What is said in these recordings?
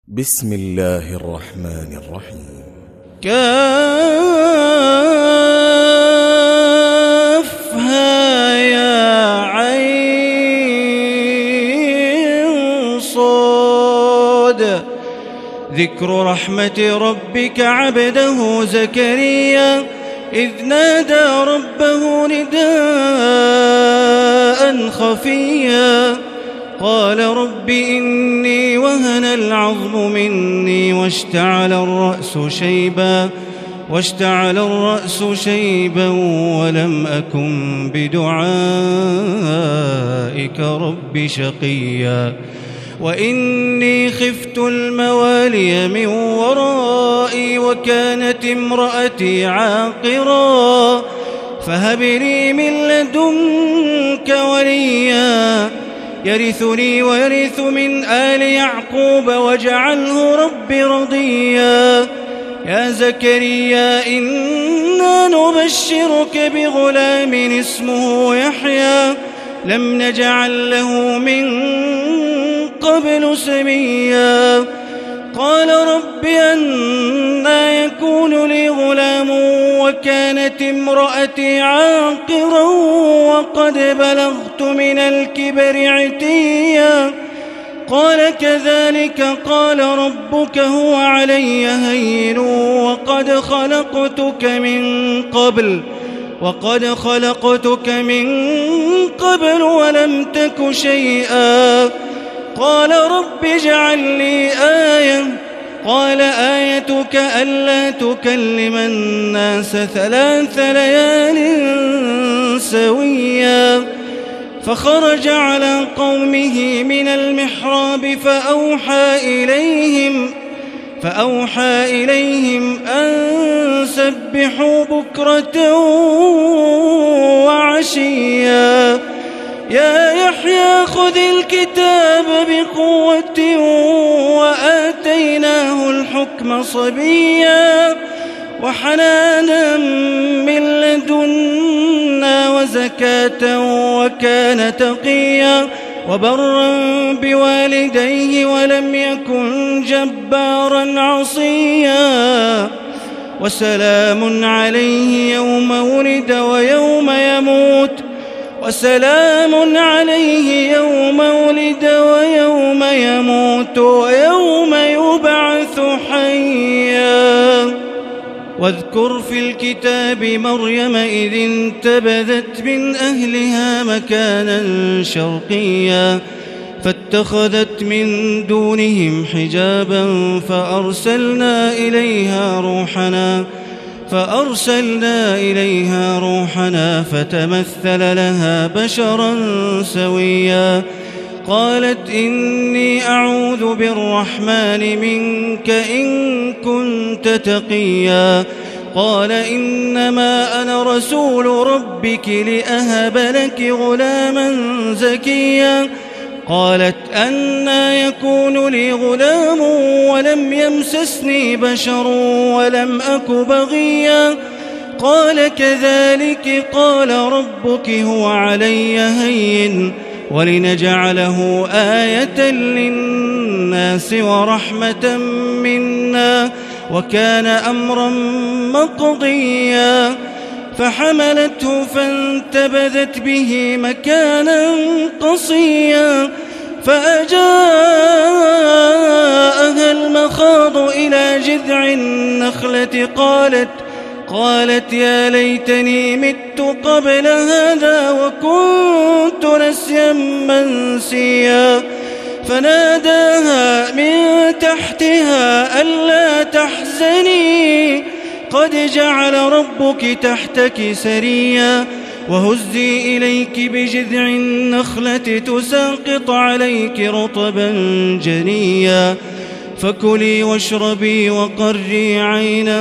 بسم الله الرحمن الرحيم. كافها يا عين صاد. ذكر رحمة ربك عبده زكريا إذ نادى ربه نداء خفيا قال رب إني وهن العظم مني واشتعل الرأس شيبا ولم أكن بدعائك رب شقيا وإني خفت الموالي من ورائي وكانت امرأتي عاقرا فهب لي من لدنك وليا يرثني ويرث من آل يعقوب واجعله رب رضيا. يا زكريا إنا نبشرك بغلام اسمه يحيى لم نجعل له من قبل سميا. قال رب أنى يكون لي غلام وكانت امرأتي عاقرا وقد بلغت من الكبر عتيا. قال كذلك قال ربك هو علي هين وقد خلقتك من قبل ولم تك شيئا. قال رب اجعل لي آية. قال آيتك ألا تكلم الناس 3 ليال سويا. فخرج على قومه من المحراب فأوحى إليهم أن سبحوا بكرة وعشيا. يا يحيى خذ الكتاب بقوة وآتيناه الحكم صبيا وحنانا من لدنا وزكاة وكان تقيا وبرا بوالديه ولم يكن جبارا عصيا. وسلام عليه يوم ولد ويوم يموت ويوم يبعث حيا. واذكر في الكتاب مريم إذ انتبذت من أهلها مكانا شرقيا فاتخذت من دونهم حجابا فأرسلنا إليها روحنا فتمثل لها بشرا سويا. قالت إني أعوذ بالرحمن منك إن كنت تقيا. قال إنما أنا رسول ربك لأهب لك غلاما زكيا. قالت أنى يكون لي غلام ولم يمسسني بشر ولم أك بغيا. قال كذلك قال ربك هو علي هين ولنجعله آية للناس ورحمة منا وكان أمرا مقضيا. فحملته فانتبذت به مكانا قصيا فأجاءها المخاض إلى جذع النخلة قالت يا ليتني مت قبل هذا وكنت نسيا منسيا. فناداها من تحتها ألا تحزني قد جعل ربك تحتك سريا. وهزي إليك بجذع النخلة تساقط عليك رطبا جنيا. فكلي واشربي وقري عينا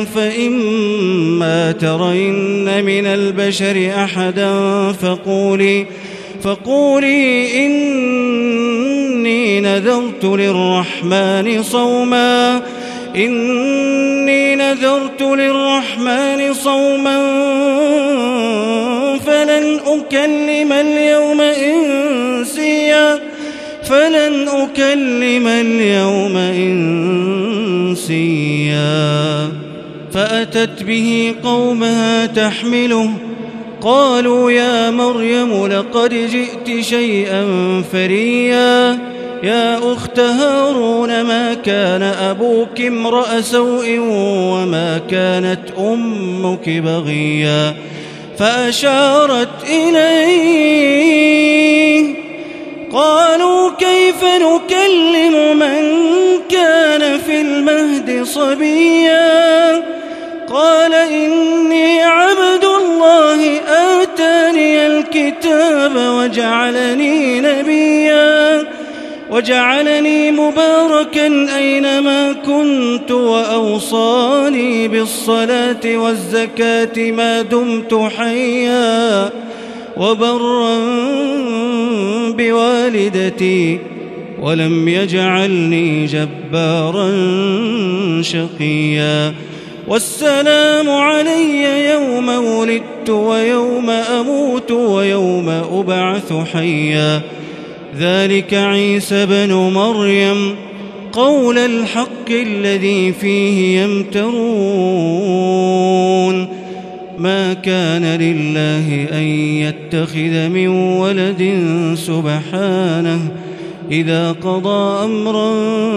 فإما ترين من البشر أحدا فقولي إني نذرت للرحمن صوما فلن أكلم اليوم إنسيا. فلن أكلم اليوم إنسيا فأتت به قومها تحمله قالوا يا مريم لقد جئت شيئا فريا يا أخت هارون ما كان أبوك امرأ سوء وما كانت أمك بغيا فأشارت إليه قالوا كيف نكلم من كان في المهد صبيا قال إني عبد الله آتاني الكتاب وجعلني نبيا وجعلني مباركا أينما كنت وأوصاني بالصلاة والزكاة ما دمت حيا وبرا بوالدتي ولم يجعلني جبارا شقيا والسلام علي يوم ولدت ويوم أموت ويوم أبعث حيا ذلك عيسى بن مريم قول الحق الذي فيه يمترون ما كان لله أن يتخذ من ولد سبحانه إذا قضى أمرا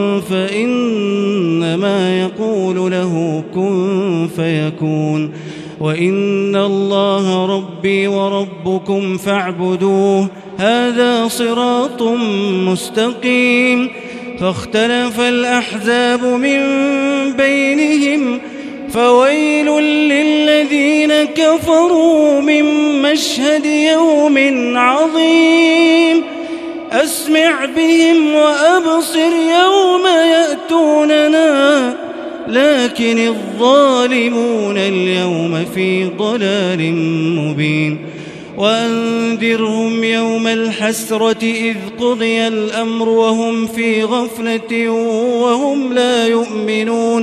فإنما يقول له كن فيكون وإن الله ربي وربكم فاعبدوه هذا صراط مستقيم فاختلف الأحزاب من بينهم فويل للذين كفروا من مشهد يوم عظيم أسمع بهم وأبصر يوم يأتوننا لكن الظالمون اليوم في ضلال مبين وأنذرهم يوم الحسرة إذ قضي الأمر وهم في غفلة وهم لا يؤمنون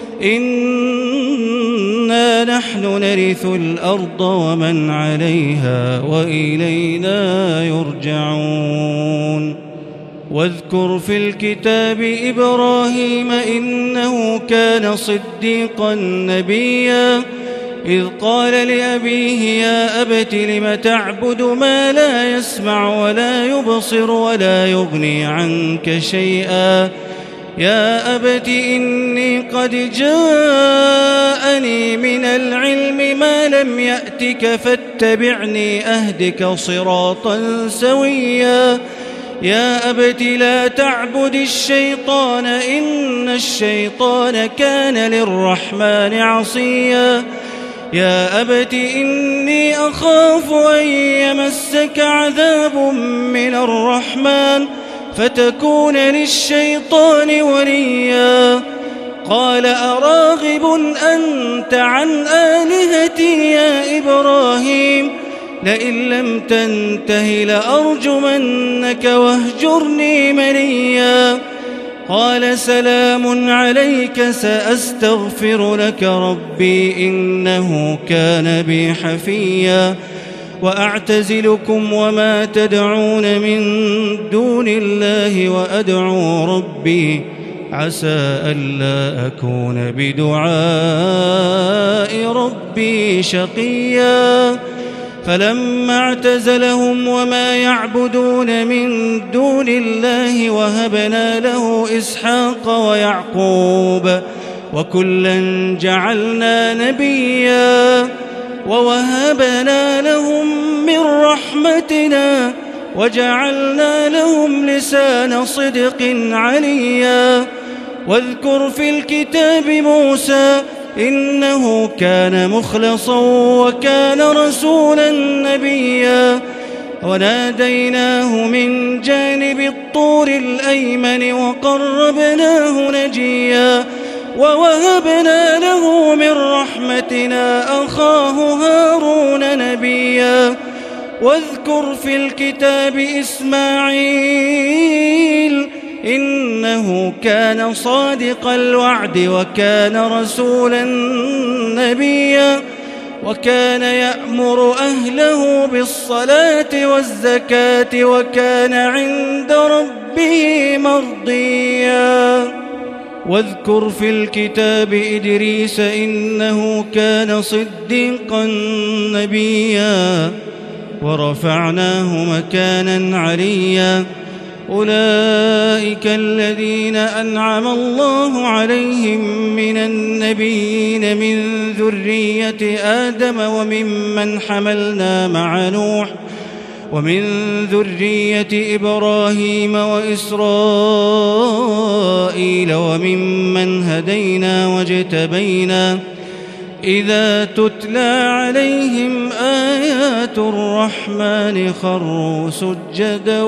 إنا نحن نرث الأرض ومن عليها وإلينا يرجعون واذكر في الكتاب إبراهيم إنه كان صديقا نبيا إذ قال لأبيه يا أبت لم تعبد ما لا يسمع ولا يبصر ولا يغني عنك شيئا يا أبت إني قد جاءني من العلم ما لم يأتك فاتبعني أهدك صراطا سويا يا أبت لا تعبد الشيطان إن الشيطان كان للرحمن عصيا يا أبت إني أخاف أن يمسك عذاب من الرحمن فتكون للشيطان وليا قال أراغب أنت عن آلهتي يا إبراهيم لئن لم تنته لأرجمنك واهجرني مليا قال سلام عليك سأستغفر لك ربي إنه كان بي حفيا وأعتزلكم وما تدعون من دون الله وأدعو ربي عسى ألا أكون بدعاء ربي شقيا فلما اعتزلهم وما يعبدون من دون الله وهبنا له إسحاق ويعقوب وكلا جعلنا نبيا ووهبنا لهم من رحمتنا وجعلنا لهم لسان صدق عليا واذكر في الكتاب موسى إنه كان مخلصا وكان رسولا نبيا وناديناه من جانب الطور الأيمن وقربناه نجيا ووهبنا له من رحمتنا أخاه هارون نبيا واذكر في الكتاب إسماعيل إنه كان صادق الوعد وكان رسولا نبيا وكان يأمر أهله بالصلاة والزكاة وكان عند ربه ربه مرضيا واذكر في الكتاب إدريس إنه كان صديقا نبيا ورفعناه مكانا عليا أولئك الذين أنعم الله عليهم من النبيين من ذرية آدم وممن حملنا مع نوح ومن ذرية إبراهيم وإسرائيل وممن هدينا واجتبينا إذا تتلى عليهم آيات الرحمن خروا سجدا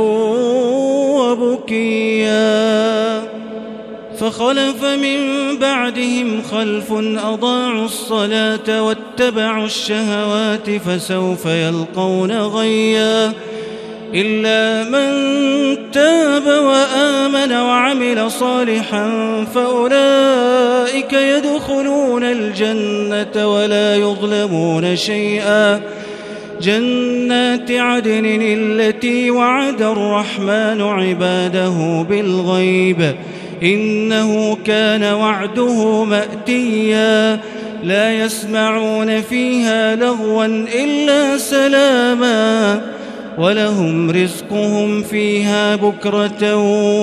وبكيا فخلف من بعدهم خلف أضاعوا الصلاة واتبعوا الشهوات فسوف يلقون غيا إلا من تاب وآمن وعمل صالحا فأولئك يدخلون الجنة ولا يظلمون شيئا جنات عدن التي وعد الرحمن عباده بالغيب إنه كان وعده مأتيا لا يسمعون فيها لغوا إلا سلاما ولهم رزقهم فيها بكرة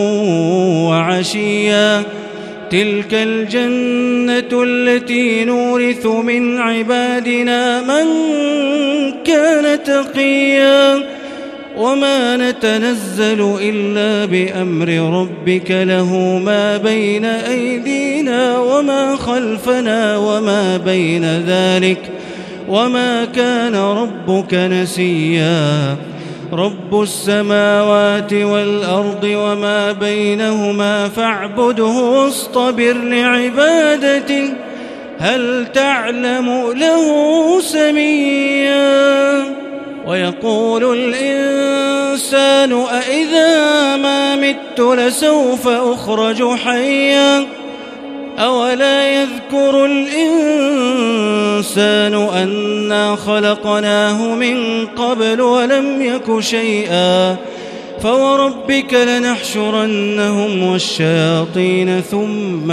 وعشيا تلك الجنة التي نورث من عبادنا من كان تقيا وما نتنزل إلا بأمر ربك له ما بين أيدينا وما خلفنا وما بين ذلك وما كان ربك نسيا رب السماوات والأرض وما بينهما فاعبده واصطبر لعبادته هل تعلم له سميا ويقول الإنسان أإذا ما مت لسوف أخرج حيا أولا يذكر الإنسان أنا خلقناه من قبل ولم يك شيئا فوربك لنحشرنهم والشياطين ثم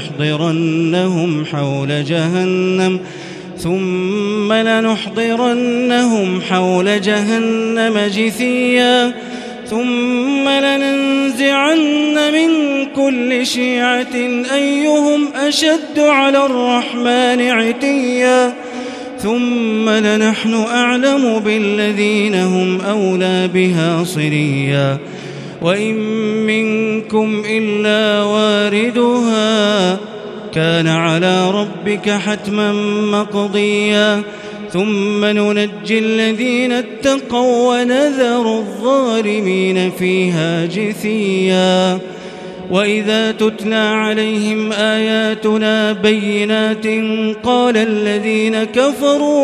لنحضرنهم حول جهنم جثيا ثم لننزعن من كل شيعة أيهم أشد على الرحمن عتيا ثم لنحن أعلم بالذين هم أولى بها صليا وإن منكم إلا واردها كان على ربك حتما مقضيا ثم ننجي الذين اتقوا ونذر الظالمين فيها جثيا وإذا تتلى عليهم آياتنا بينات قال الذين كفروا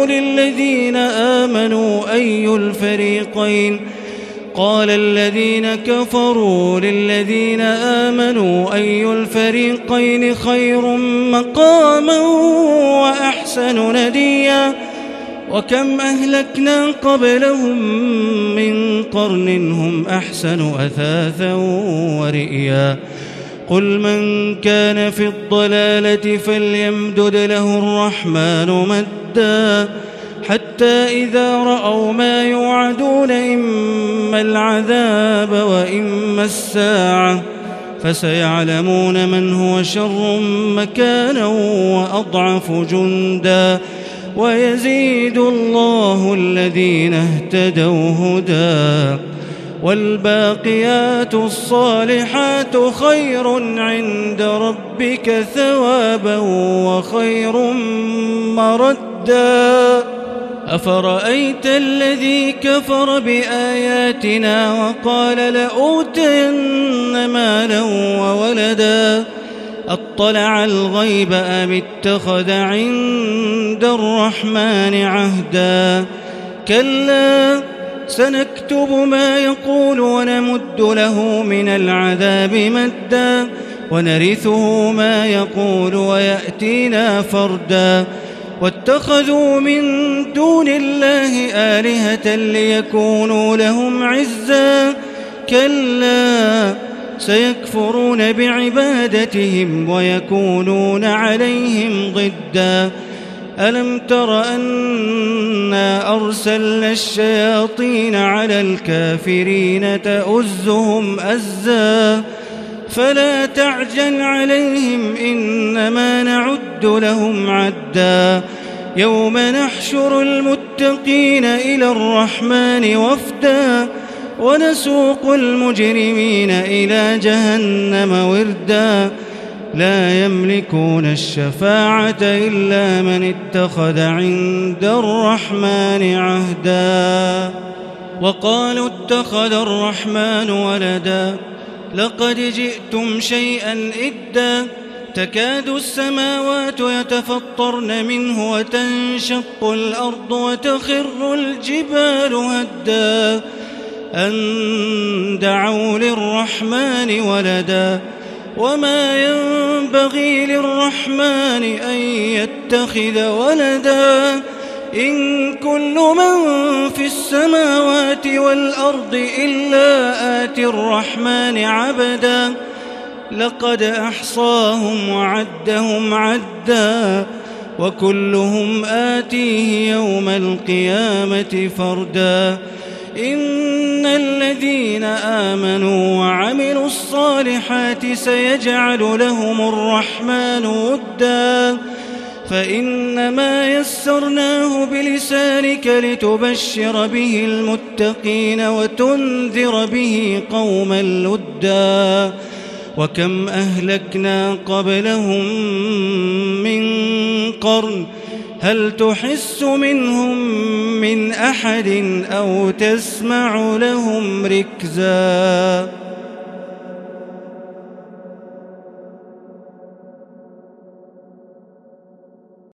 للذين آمنوا أي الفريقين خير مقاما وأحسن نديا وكم أهلكنا قبلهم من قرن هم أحسن أثاثا ورئيا قل من كان في الضلالة فليمدد له الرحمن مدا حتى إذا رأوا ما يوعدون إما العذاب وإما الساعة فسيعلمون من هو شر مكانا وأضعف جندا ويزيد الله الذين اهتدوا هدى والباقيات الصالحات خير عند ربك ثوابا وخير مردا أفرأيت الذي كفر بآياتنا وقال لأوتين مالا وولدا أطلع الغيب أم اتخذ عند الرحمن عهدا كلا سنكتب ما يقول ونمد له من العذاب مدا ونرثه ما يقول ويأتينا فردا واتخذوا من دون الله آلهة ليكونوا لهم عزا كلا سيكفرون بعبادتهم ويكونون عليهم ضدا ألم تر أنا أرسلنا الشياطين على الكافرين تؤزهم أزا فلا تعجل عليهم إنما نعد لهم عدا يوم نحشر المتقين إلى الرحمن وفدا ونسوق المجرمين إلى جهنم وردا لا يملكون الشفاعة إلا من اتخذ عند الرحمن عهدا وقالوا اتخذ الرحمن ولدا لقد جئتم شيئا إدا تكاد السماوات يتفطرن منه وتنشق الأرض وتخر الجبال هدا أن دعوا للرحمن ولدا وما ينبغي للرحمن أن يتخذ ولدا إن كل من في السماوات والأرض إلا آتي الرحمن عبدا لقد أحصاهم وعدهم عدا وكلهم آتيه يوم القيامة فردا إن الذين آمنوا وعملوا الصالحات سيجعل لهم الرحمن ودا فإنما يسرناه بلسانك لتبشر به المتقين وتنذر به قوما لدا وكم أهلكنا قبلهم من قرن هل تحس منهم من أحد أو تسمع لهم ركزا